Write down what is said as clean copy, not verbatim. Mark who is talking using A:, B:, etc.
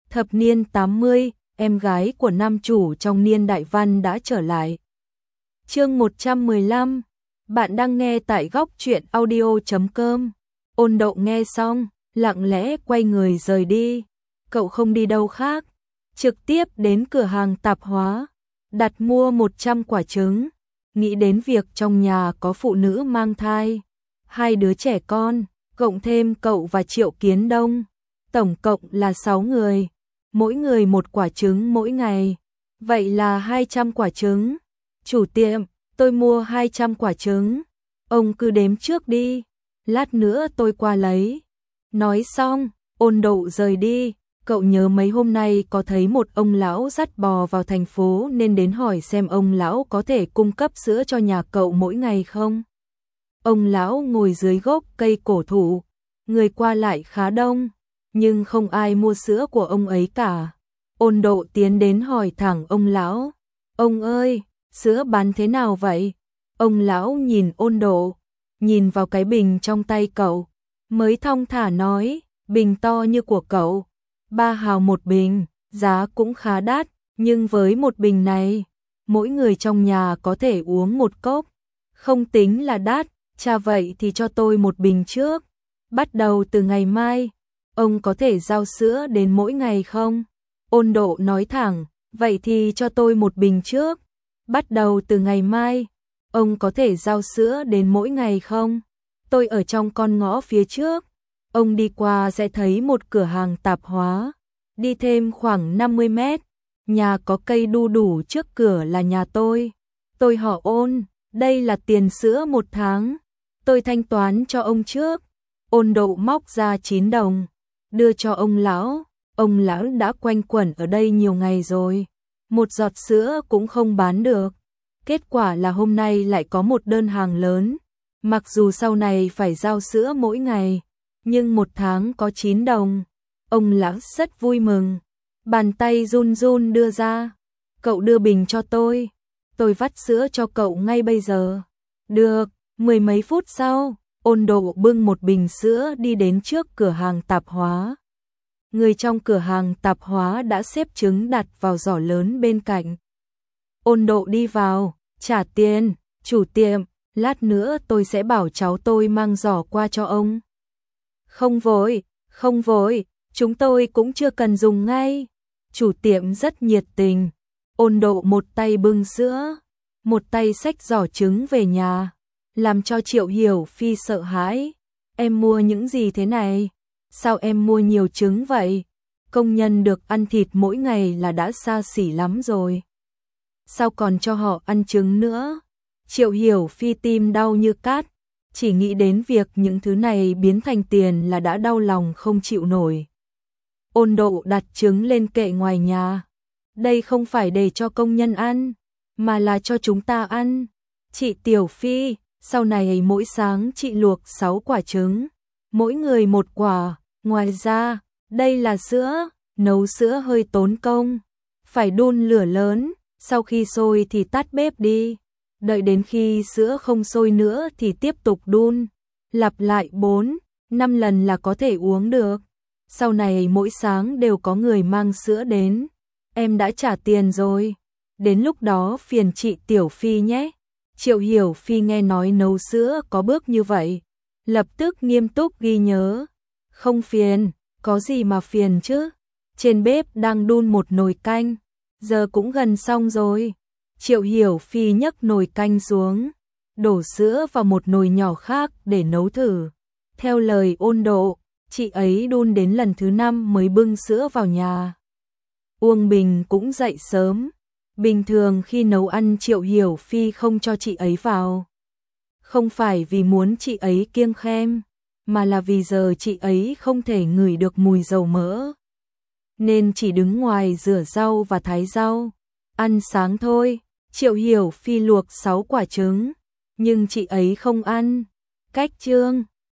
A: Thập niên 80, em gái của nam chủ trong niên đại văn đã trở lại. Chương 115, bạn đang nghe tại góc truyện audio.com. Ôn Độ nghe xong, lặng lẽ quay người rời đi. Cậu không đi đâu khác, trực tiếp đến cửa hàng tạp hóa, đặt mua 100 quả trứng. Nghĩ đến việc trong nhà có phụ nữ mang thai, 2 đứa trẻ con, cộng thêm cậu và Triệu Kiến Đông, tổng cộng là 6 người, mỗi người 1 quả trứng mỗi ngày, vậy là 200 quả trứng. Chủ tiệm, tôi mua 200 quả trứng, ông cứ đếm trước đi, lát nữa tôi qua lấy. Nói xong, Ôn Độ rời đi. Cậu nhớ mấy hôm nay có thấy một ông lão dắt bò vào thành phố nên đến hỏi xem ông lão có thể cung cấp sữa cho nhà cậu mỗi ngày không? Ông lão ngồi dưới gốc cây cổ thụ, người qua lại khá đông, nhưng không ai mua sữa của ông ấy cả. Ôn Độ tiến đến hỏi thẳng ông lão, ông ơi, sữa bán thế nào vậy? Ông lão nhìn Ôn Độ, nhìn vào cái bình trong tay cậu, mới thong thả nói, bình to như của cậu, 3 hào một bình, giá cũng khá đắt, nhưng với một bình này, mỗi người trong nhà có thể uống 1 cốc, không tính là đắt. Chà, vậy thì cho tôi 1 bình trước, bắt đầu từ ngày mai, ông có thể giao sữa đến mỗi ngày không? Ôn Độ nói thẳng, vậy thì cho tôi 1 bình trước, bắt đầu từ ngày mai, ông có thể giao sữa đến mỗi ngày không? Tôi ở trong con ngõ phía trước, ông đi qua sẽ thấy một cửa hàng tạp hóa, đi thêm khoảng 50 mét, nhà có cây đu đủ trước cửa là nhà tôi họ Ôn, đây là tiền sữa 1 tháng, tôi thanh toán cho ông trước. Ôn Độ móc ra 9 đồng, đưa cho ông lão đã quanh quẩn ở đây nhiều ngày rồi, 1 giọt sữa cũng không bán được. Kết quả là hôm nay lại có một đơn hàng lớn, mặc dù sau này phải giao sữa mỗi ngày, nhưng 1 tháng có 9 đồng. Ông lão rất vui mừng, bàn tay run run đưa ra, cậu đưa bình cho tôi vắt sữa cho cậu ngay bây giờ. Được. 10 mấy phút sau, Ôn Độ bưng 1 bình sữa đi đến trước cửa hàng tạp hóa. Người trong cửa hàng tạp hóa đã xếp trứng đặt vào giỏ lớn bên cạnh. Ôn Độ đi vào, trả tiền, chủ tiệm, lát nữa tôi sẽ bảo cháu tôi mang giỏ qua cho ông. Không vội, chúng tôi cũng chưa cần dùng ngay. Chủ tiệm rất nhiệt tình. Ôn Độ một tay bưng sữa, một tay xách giỏ trứng về nhà, làm cho Triệu Hiểu Phi sợ hãi. Em mua những gì thế này? Sao em mua nhiều trứng vậy? Công nhân được ăn thịt mỗi ngày là đã xa xỉ lắm rồi, sao còn cho họ ăn trứng nữa? Triệu Hiểu Phi tim đau như cát, chỉ nghĩ đến việc những thứ này biến thành tiền là đã đau lòng không chịu nổi. Ôn Độ đặt trứng lên kệ ngoài nhà. Đây không phải để cho công nhân ăn, mà là cho chúng ta ăn. Chị Tiểu Phi, sau này mỗi sáng chị luộc 6 quả trứng, mỗi người 1 quả. Ngoài ra, đây là sữa, nấu sữa hơi tốn công, phải đun lửa lớn, sau khi sôi thì tắt bếp đi. Đợi đến khi sữa không sôi nữa thì tiếp tục đun, lặp lại 4, 5 lần là có thể uống được. Sau này mỗi sáng đều có người mang sữa đến. Em đã trả tiền rồi, đến lúc đó phiền chị Tiểu Phi nhé. Triệu Hiểu Phi nghe nói nấu sữa có bước như vậy, lập tức nghiêm túc ghi nhớ. Không phiền, có gì mà phiền chứ. Trên bếp đang đun một nồi canh, giờ cũng gần xong rồi. Triệu Hiểu Phi nhấc nồi canh xuống, đổ sữa vào một nồi nhỏ khác để nấu thử. Theo lời Ôn Độ, chị ấy đun đến lần thứ 5 mới bưng sữa vào nhà. Uông Bình cũng dậy sớm. Bình thường khi nấu ăn Triệu Hiểu Phi không cho chị ấy vào. Không phải vì muốn chị ấy kiêng khem, mà là vì giờ chị ấy không thể ngửi được mùi dầu mỡ, nên chỉ đứng ngoài rửa rau và thái rau. Ăn sáng thôi. Triệu Hiểu Phi luộc 6 quả trứng, nhưng chị ấy không ăn. Cách chương